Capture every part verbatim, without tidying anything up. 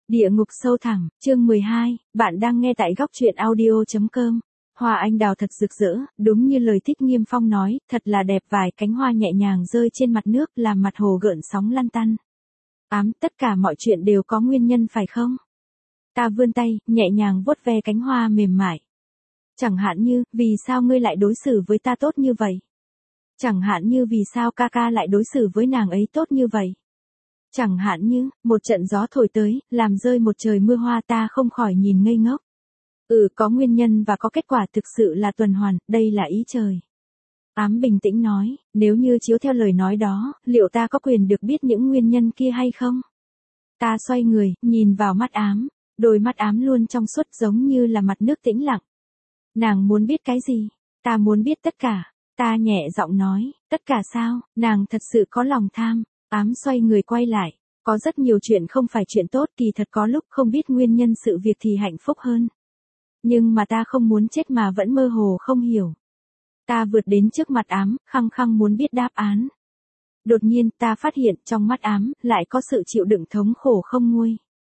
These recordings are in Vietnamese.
Địa ngục sâu thẳm, chương mười hai, bạn đang nghe tại góc truyện audio.com. Hoa anh đào thật rực rỡ, đúng như lời Thích Nghiêm Phong nói, thật là đẹp, vài cánh hoa nhẹ nhàng rơi trên mặt nước làm mặt hồ gợn sóng lăn tăn. Ám, tất cả mọi chuyện đều có nguyên nhân phải không? Ta vươn tay, nhẹ nhàng vuốt ve cánh hoa mềm mại. Chẳng hạn như, vì sao ngươi lại đối xử với ta tốt như vậy? Chẳng hạn như vì sao ca ca lại đối xử với nàng ấy tốt như vậy? Chẳng hạn như, một trận gió thổi tới, làm rơi một trời mưa hoa, ta không khỏi nhìn ngây ngốc. Ừ, có nguyên nhân và có kết quả, thực sự là tuần hoàn, đây là ý trời. Ám bình tĩnh nói, nếu như chiếu theo lời nói đó, liệu ta có quyền được biết những nguyên nhân kia hay không? Ta xoay người, nhìn vào mắt Ám, đôi mắt Ám luôn trong suốt giống như là mặt nước tĩnh lặng. Nàng muốn biết cái gì? Ta muốn biết tất cả. Ta nhẹ giọng nói, tất cả sao? Nàng thật sự có lòng tham. Ám xoay người quay lại, có rất nhiều chuyện không phải chuyện tốt, kỳ thật có lúc không biết nguyên nhân sự việc thì hạnh phúc hơn. Nhưng mà ta không muốn chết mà vẫn mơ hồ không hiểu. Ta vượt đến trước mặt Ám, khăng khăng muốn biết đáp án. Đột nhiên ta phát hiện trong mắt Ám lại có sự chịu đựng thống khổ không nguôi.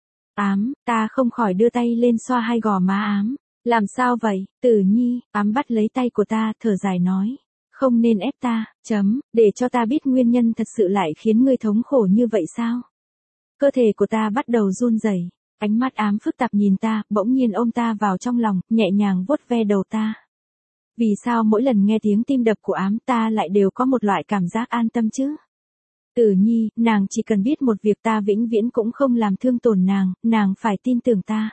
Ám, ta không khỏi đưa tay lên xoa hai gò má Ám. Làm sao vậy, Tử Nhi? Ám bắt lấy tay của ta, thở dài nói. Không nên ép ta, chấm, để cho ta biết nguyên nhân thật sự lại khiến ngươi thống khổ như vậy sao? Cơ thể của ta bắt đầu run rẩy, ánh mắt Ám phức tạp nhìn ta, bỗng nhiên ôm ta vào trong lòng, nhẹ nhàng vuốt ve đầu ta. Vì sao mỗi lần nghe tiếng tim đập của Ám ta lại đều có một loại cảm giác an tâm chứ? Tử Nhi, nàng chỉ cần biết một việc, ta vĩnh viễn cũng không làm thương tổn nàng, nàng phải tin tưởng ta.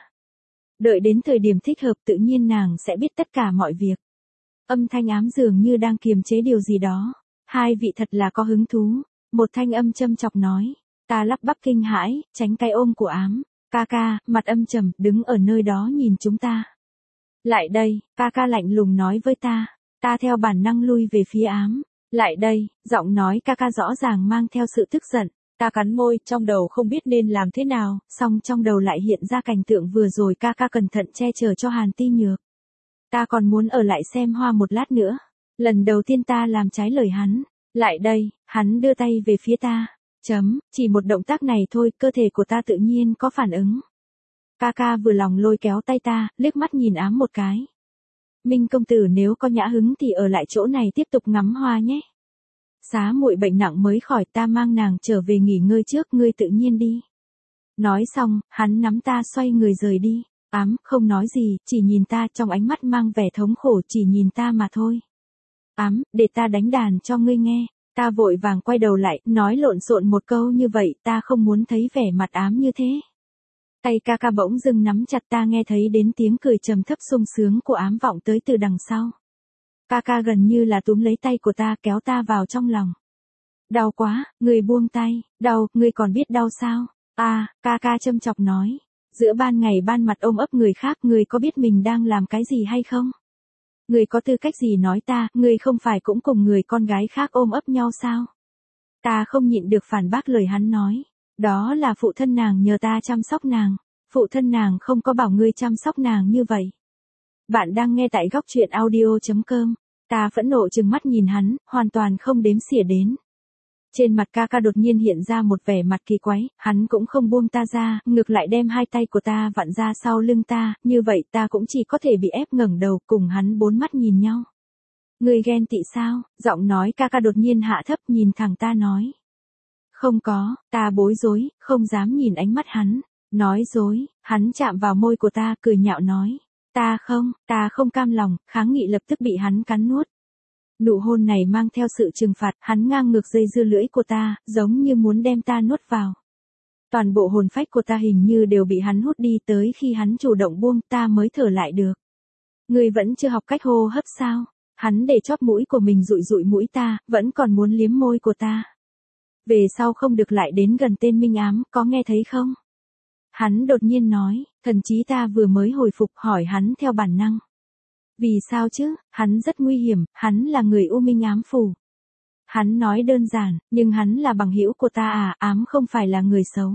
Đợi đến thời điểm thích hợp tự nhiên nàng sẽ biết tất cả mọi việc. Âm thanh Ám dường như đang kiềm chế điều gì đó. Hai vị thật là có hứng thú. Một thanh âm châm chọc nói. Ta lắp bắp kinh hãi, tránh cái ôm của Ám. Ca ca, mặt âm trầm, đứng ở nơi đó nhìn chúng ta. Lại đây, ca ca lạnh lùng nói với ta. Ta theo bản năng lui về phía Ám. Lại đây, giọng nói ca ca rõ ràng mang theo sự tức giận. Ta cắn môi, trong đầu không biết nên làm thế nào, song trong đầu lại hiện ra cảnh tượng vừa rồi ca ca cẩn thận che chở cho Hàn Ti Nhược. Ta còn muốn ở lại xem hoa một lát nữa. Lần đầu tiên ta làm trái lời hắn. Lại đây, hắn đưa tay về phía ta. Chấm, chỉ một động tác này thôi, cơ thể của ta tự nhiên có phản ứng. Ca ca vừa lòng lôi kéo tay ta, liếc mắt nhìn Ám một cái. Minh công tử nếu có nhã hứng thì ở lại chỗ này tiếp tục ngắm hoa nhé. Xá muội bệnh nặng mới khỏi, ta mang nàng trở về nghỉ ngơi trước, ngươi tự nhiên đi. Nói xong, hắn nắm ta xoay người rời đi. Ám không nói gì, chỉ nhìn ta, trong ánh mắt mang vẻ thống khổ, chỉ nhìn ta mà thôi. Ám, để ta đánh đàn cho ngươi nghe. Ta vội vàng quay đầu lại, nói lộn xộn một câu như vậy, ta không muốn thấy vẻ mặt Ám như thế. Tay ca ca bỗng dưng nắm chặt, ta nghe thấy đến tiếng cười trầm thấp sung sướng của Ám vọng tới từ đằng sau. Ca ca gần như là túm lấy tay của ta, kéo ta vào trong lòng. Đau quá, ngươi buông tay. Đau, ngươi còn biết đau sao? À, ca ca châm chọc nói. Giữa ban ngày ban mặt ôm ấp người khác, ngươi có biết mình đang làm cái gì hay không? Ngươi có tư cách gì nói ta, ngươi không phải cũng cùng người con gái khác ôm ấp nhau sao? Ta không nhịn được phản bác lời hắn nói. Đó là phụ thân nàng nhờ ta chăm sóc nàng. Phụ thân nàng không có bảo ngươi chăm sóc nàng như vậy. Bạn đang nghe tại góc truyện audio.com. Ta phẫn nộ trừng mắt nhìn hắn, hoàn toàn không đếm xỉa đến. Trên mặt ca ca đột nhiên hiện ra một vẻ mặt kỳ quái, hắn cũng không buông ta ra, ngược lại đem hai tay của ta vặn ra sau lưng ta, như vậy ta cũng chỉ có thể bị ép ngẩng đầu, cùng hắn bốn mắt nhìn nhau. Ngươi ghen tị sao? Giọng nói ca ca đột nhiên hạ thấp, nhìn thẳng ta nói. Không có, ta bối rối, không dám nhìn ánh mắt hắn. Nói dối, hắn chạm vào môi của ta, cười nhạo nói. Ta không, ta không cam lòng, kháng nghị lập tức bị hắn cắn nuốt. Nụ hôn này mang theo sự trừng phạt, hắn ngang ngược dây dưa lưỡi của ta, giống như muốn đem ta nuốt vào. Toàn bộ hồn phách của ta hình như đều bị hắn hút đi, tới khi hắn chủ động buông ta mới thở lại được. Ngươi vẫn chưa học cách hô hấp sao? Hắn để chóp mũi của mình dụi dụi mũi ta, vẫn còn muốn liếm môi của ta. Về sau không được lại đến gần tên Minh Ám, có nghe thấy không? Hắn đột nhiên nói, thần trí ta vừa mới hồi phục, hỏi hắn theo bản năng. Vì sao chứ, hắn rất nguy hiểm, hắn là người U Minh Ám phủ. Hắn nói đơn giản, nhưng hắn là bằng hữu của ta à, Ám không phải là người xấu.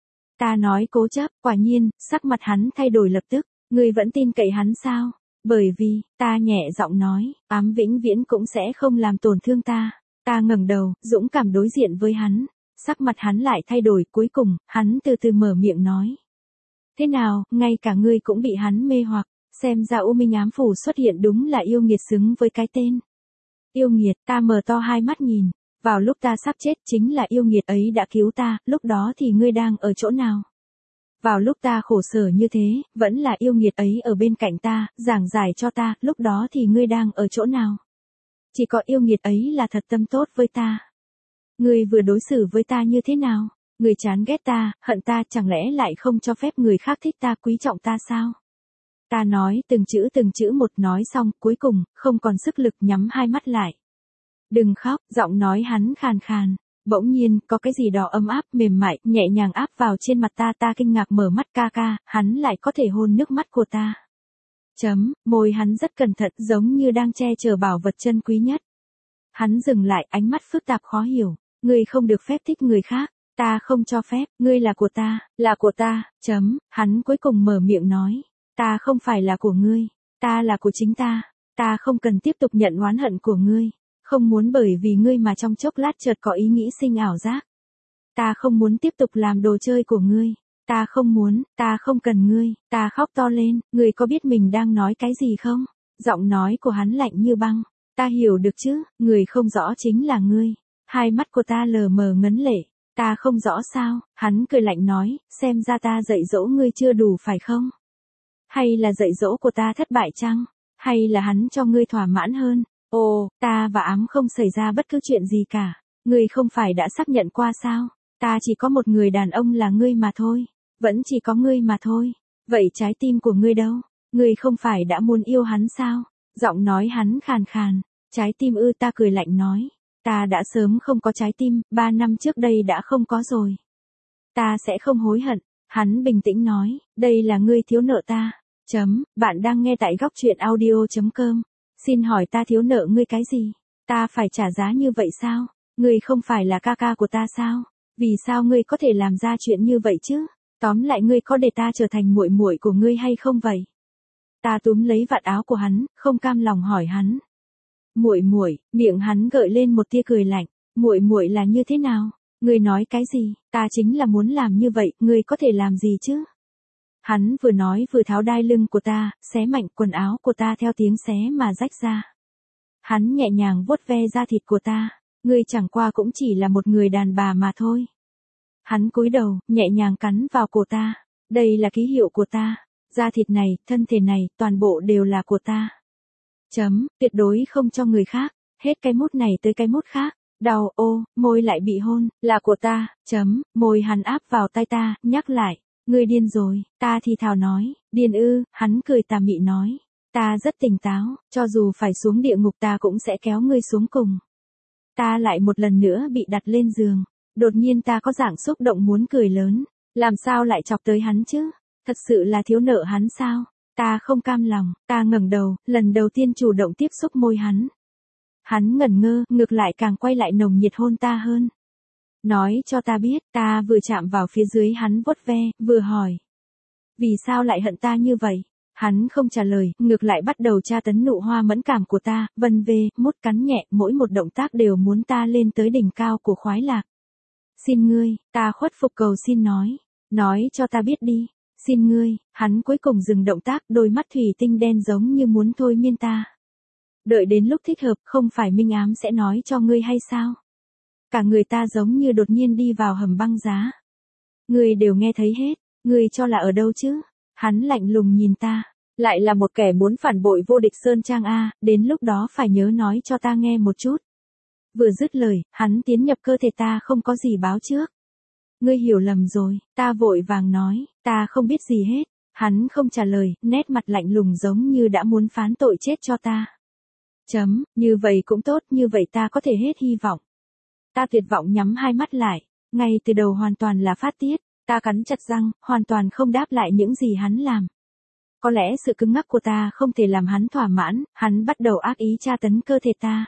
Ta nói cố chấp, quả nhiên, sắc mặt hắn thay đổi lập tức, ngươi vẫn tin cậy hắn sao? Bởi vì, ta nhẹ giọng nói, Ám vĩnh viễn cũng sẽ không làm tổn thương ta. Ta ngẩng đầu, dũng cảm đối diện với hắn. Sắc mặt hắn lại thay đổi, cuối cùng, hắn từ từ mở miệng nói. Thế nào, ngay cả ngươi cũng bị hắn mê hoặc, xem ra U Minh ám phủ xuất hiện đúng là yêu nghiệt xứng với cái tên. Yêu nghiệt, ta mở to hai mắt nhìn, vào lúc ta sắp chết chính là yêu nghiệt ấy đã cứu ta, lúc đó thì ngươi đang ở chỗ nào? Vào lúc ta khổ sở như thế, vẫn là yêu nghiệt ấy ở bên cạnh ta, giảng giải cho ta, lúc đó thì ngươi đang ở chỗ nào? Chỉ có yêu nghiệt ấy là thật tâm tốt với ta. Ngươi vừa đối xử với ta như thế nào? Ngươi chán ghét ta, hận ta, chẳng lẽ lại không cho phép người khác thích ta, quý trọng ta sao? Ta nói từng chữ từng chữ một, nói xong, cuối cùng, không còn sức lực, nhắm hai mắt lại. Đừng khóc, giọng nói hắn khàn khàn. Bỗng nhiên, có cái gì đó ấm áp, mềm mại, nhẹ nhàng áp vào trên mặt ta, ta kinh ngạc mở mắt, ca ca, hắn lại có thể hôn nước mắt của ta. Chấm, môi hắn rất cẩn thận, giống như đang che chở bảo vật chân quý nhất. Hắn dừng lại, ánh mắt phức tạp khó hiểu. Ngươi không được phép thích người khác, ta không cho phép, ngươi là của ta, là của ta, chấm, hắn cuối cùng mở miệng nói. Ta không phải là của ngươi, ta là của chính ta, ta không cần tiếp tục nhận oán hận của ngươi. Không muốn bởi vì ngươi mà trong chốc lát chợt có ý nghĩ sinh ảo giác. Ta không muốn tiếp tục làm đồ chơi của ngươi. Ta không muốn, ta không cần ngươi. Ta khóc to lên, ngươi có biết mình đang nói cái gì không? Giọng nói của hắn lạnh như băng. Ta hiểu được chứ, người không rõ chính là ngươi. Hai mắt của ta lờ mờ ngấn lệ. Ta không rõ sao? Hắn cười lạnh nói, xem ra ta dạy dỗ ngươi chưa đủ phải không? Hay là dạy dỗ của ta thất bại chăng? Hay là hắn cho ngươi thỏa mãn hơn? Ồ, ta và ám không xảy ra bất cứ chuyện gì cả. Ngươi không phải đã xác nhận qua sao? Ta chỉ có một người đàn ông là ngươi mà thôi. Vẫn chỉ có ngươi mà thôi. Vậy trái tim của ngươi đâu? Ngươi không phải đã muốn yêu hắn sao? Giọng nói hắn khàn khàn. Trái tim ư, ta cười lạnh nói. Ta đã sớm không có trái tim, ba năm trước đây đã không có rồi. Ta sẽ không hối hận. Hắn bình tĩnh nói, đây là ngươi thiếu nợ ta. Chấm, bạn đang nghe tại góc truyện audio chấm com. Xin hỏi ta thiếu nợ ngươi cái gì? Ta phải trả giá như vậy sao? Ngươi không phải là ca ca của ta sao? Vì sao ngươi có thể làm ra chuyện như vậy chứ? Tóm lại ngươi có để ta trở thành muội muội của ngươi hay không vậy? Ta túm lấy vạt áo của hắn, không cam lòng hỏi hắn. Muội muội, miệng hắn gợi lên một tia cười lạnh. Muội muội là như thế nào? Ngươi nói cái gì? Ta chính là muốn làm như vậy, ngươi có thể làm gì chứ? Hắn vừa nói vừa tháo đai lưng của ta, xé mạnh quần áo của ta theo tiếng xé mà rách ra. Hắn nhẹ nhàng vuốt ve da thịt của ta, ngươi chẳng qua cũng chỉ là một người đàn bà mà thôi. Hắn cúi đầu, nhẹ nhàng cắn vào cổ ta, đây là ký hiệu của ta, da thịt này, thân thể này, toàn bộ đều là của ta. Chấm, tuyệt đối không cho người khác, hết cái mút này tới cái mút khác. Đau, ô, môi lại bị hôn, là của ta, chấm, môi hắn áp vào tay ta, nhắc lại. Ngươi điên rồi, ta thì thào nói, điên ư, hắn cười tà mị nói. Ta rất tỉnh táo, cho dù phải xuống địa ngục ta cũng sẽ kéo ngươi xuống cùng. Ta lại một lần nữa bị đặt lên giường, đột nhiên ta có dạng xúc động muốn cười lớn, làm sao lại chọc tới hắn chứ, thật sự là thiếu nợ hắn sao, ta không cam lòng, ta ngẩng đầu, lần đầu tiên chủ động tiếp xúc môi hắn. Hắn ngẩn ngơ, ngược lại càng quay lại nồng nhiệt hôn ta hơn. Nói cho ta biết, ta vừa chạm vào phía dưới hắn vuốt ve, vừa hỏi. Vì sao lại hận ta như vậy? Hắn không trả lời, ngược lại bắt đầu tra tấn nụ hoa mẫn cảm của ta, vân vê, mút cắn nhẹ, mỗi một động tác đều muốn ta lên tới đỉnh cao của khoái lạc. Xin ngươi, ta khuất phục cầu xin nói. Nói cho ta biết đi. Xin ngươi, hắn cuối cùng dừng động tác, đôi mắt thủy tinh đen giống như muốn thôi miên ta. Đợi đến lúc thích hợp, không phải Minh Ám sẽ nói cho ngươi hay sao? Cả người ta giống như đột nhiên đi vào hầm băng giá. Ngươi đều nghe thấy hết, ngươi cho là ở đâu chứ? Hắn lạnh lùng nhìn ta, lại là một kẻ muốn phản bội vô địch Sơn Trang a, đến lúc đó phải nhớ nói cho ta nghe một chút. Vừa dứt lời, hắn tiến nhập cơ thể ta không có gì báo trước. Ngươi hiểu lầm rồi, ta vội vàng nói, ta không biết gì hết. Hắn không trả lời, nét mặt lạnh lùng giống như đã muốn phán tội chết cho ta. Chấm, như vậy cũng tốt, như vậy ta có thể hết hy vọng. Ta tuyệt vọng nhắm hai mắt lại, ngay từ đầu hoàn toàn là phát tiết, ta cắn chặt răng, hoàn toàn không đáp lại những gì hắn làm. Có lẽ sự cứng ngắc của ta không thể làm hắn thỏa mãn, hắn bắt đầu ác ý tra tấn cơ thể ta.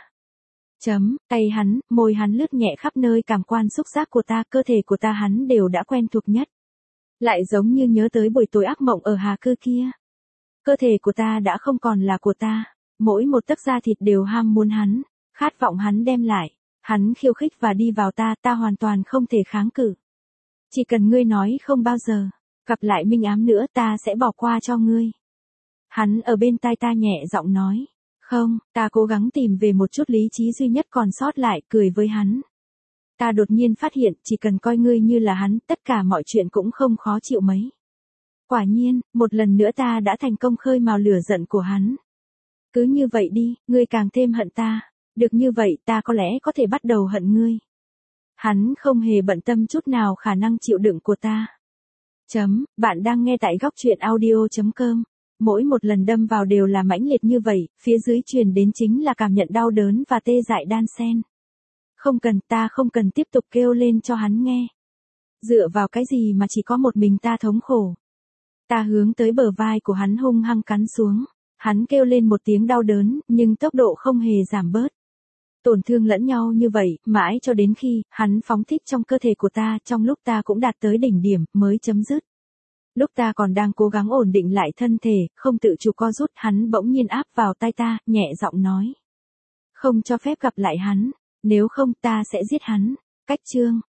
Chấm, tay hắn, môi hắn lướt nhẹ khắp nơi cảm quan xúc giác của ta, cơ thể của ta hắn đều đã quen thuộc nhất. Lại giống như nhớ tới buổi tối ác mộng ở Hà Cư kia. Cơ thể của ta đã không còn là của ta, mỗi một tấc da thịt đều ham muốn hắn, khát vọng hắn đem lại. Hắn khiêu khích và đi vào ta, ta hoàn toàn không thể kháng cự. Chỉ cần ngươi nói không bao giờ, Gặp lại Minh Ám nữa ta sẽ bỏ qua cho ngươi. Hắn ở bên tai ta nhẹ giọng nói. Không, ta cố gắng tìm về một chút lý trí duy nhất còn sót lại, cười với hắn. Ta đột nhiên phát hiện, chỉ cần coi ngươi như là hắn, tất cả mọi chuyện cũng không khó chịu mấy. Quả nhiên, một lần nữa ta đã thành công khơi mào lửa giận của hắn. Cứ như vậy đi, ngươi càng thêm hận ta. Được như vậy ta có lẽ có thể bắt đầu hận ngươi. Hắn không hề bận tâm chút nào khả năng chịu đựng của ta. Chấm, bạn đang nghe tại góc truyện audio.com. Mỗi một lần đâm vào đều là mãnh liệt như vậy, phía dưới truyền đến chính là cảm nhận đau đớn và tê dại đan xen. Không cần, ta không cần tiếp tục kêu lên cho hắn nghe. Dựa vào cái gì mà chỉ có một mình ta thống khổ. Ta hướng tới bờ vai của hắn hung hăng cắn xuống. Hắn kêu lên một tiếng đau đớn, nhưng tốc độ không hề giảm bớt. Tổn thương lẫn nhau như vậy, mãi cho đến khi, hắn phóng thích trong cơ thể của ta, trong lúc ta cũng đạt tới đỉnh điểm, mới chấm dứt. Lúc ta còn đang cố gắng ổn định lại thân thể, không tự chủ co rút, hắn bỗng nhiên áp vào tai ta, nhẹ giọng nói. Không cho phép gặp lại hắn, nếu không ta sẽ giết hắn. Cách chương.